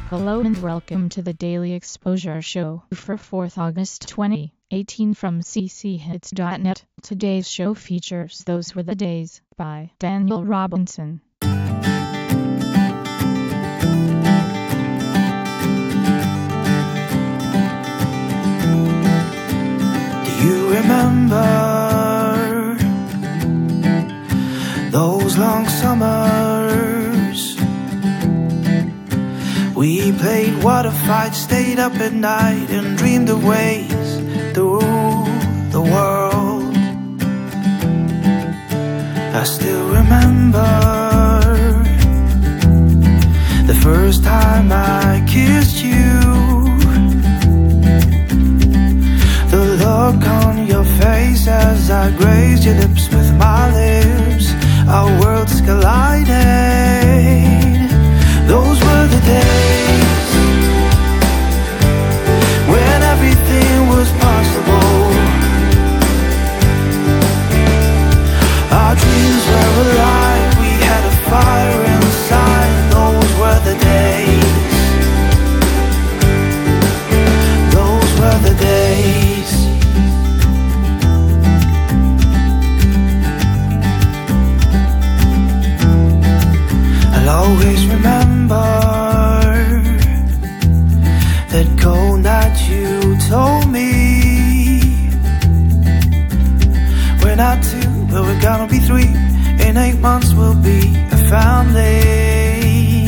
Hello and welcome to the Daily Exposure Show for 4th August 2018 from cchits.net. Today's show features Those Were the Days by Daniel Robinson. Do you remember those long summers? We played water fights, stayed up at night and dreamed of ways through the world. I still remember the first time I kissed you, the look on your face as I grazed your lips with my lips. Our worlds collided. Those were the days when everything was possible. Our dreams were alive, we had a fire inside. Those were the days. Those were the days. I'll always remember that cold night you told me we're not two, but we're gonna be three. In 8 months we'll be a family.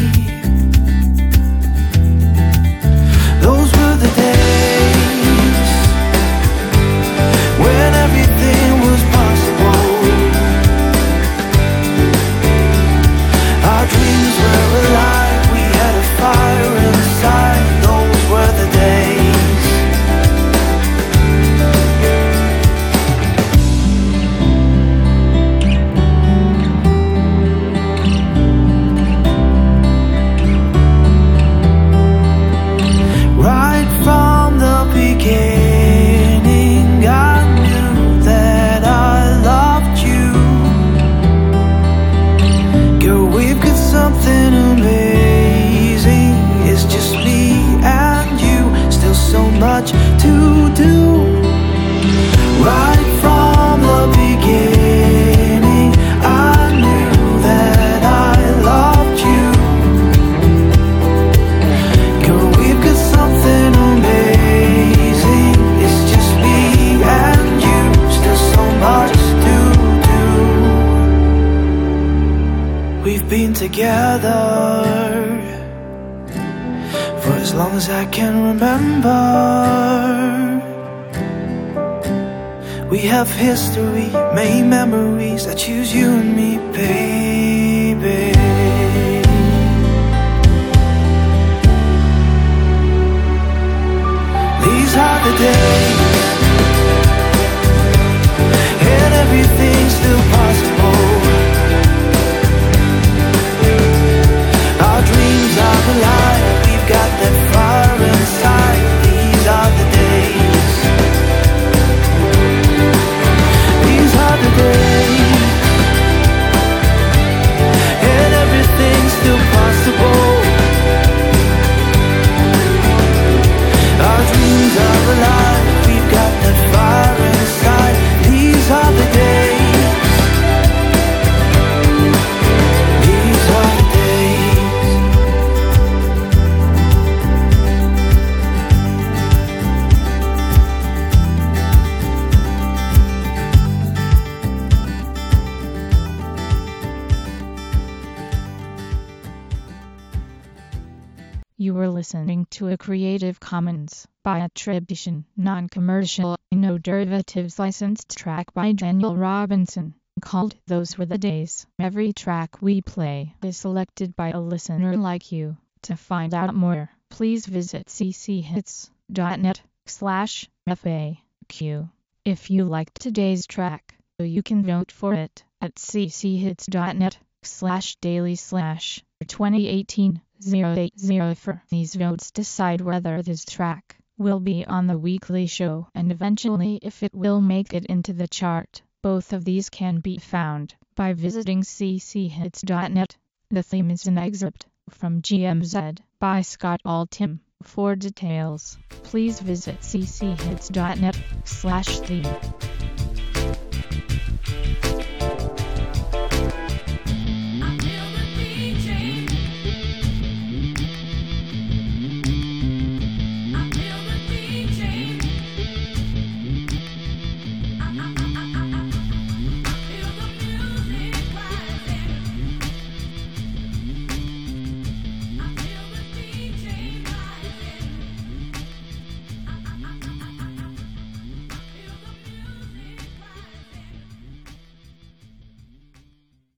Those were the days when everything was possible. Our dreams were alive, we had a fire inside. Those were the days. Right from the beginning, I knew that I loved you. Girl, we've got something amazing. It's just me and you, still so much to do. Right from the beginning, I knew that I loved you. Girl, we've got something amazing. It's just me and you, still so much to do. We've been together for as long as I can remember. We have history, made memories. I choose you and me, baby. These are the days, and everything's still possible. Our dreams are alive, we've got that fire inside. These are the days. These are the days, and everything's still possible. Our dreams are alive, we've got that fire inside. These are the days. These are the days. You were listening to a Creative Commons by attribution, non-commercial, no derivatives licensed track by Daniel Robinson, called Those Were the Days. Every track we play is selected by a listener like you. To find out more, please visit cchits.net/FAQ. If you liked today's track, you can vote for it at cchits.net/daily/2018-080. These votes decide whether this track will be on the weekly show and eventually if it will make it into the chart. Both of these can be found by visiting cchits.net. The theme is an excerpt from GMZ by Scott Altham. For details, please visit cchits.net/theme.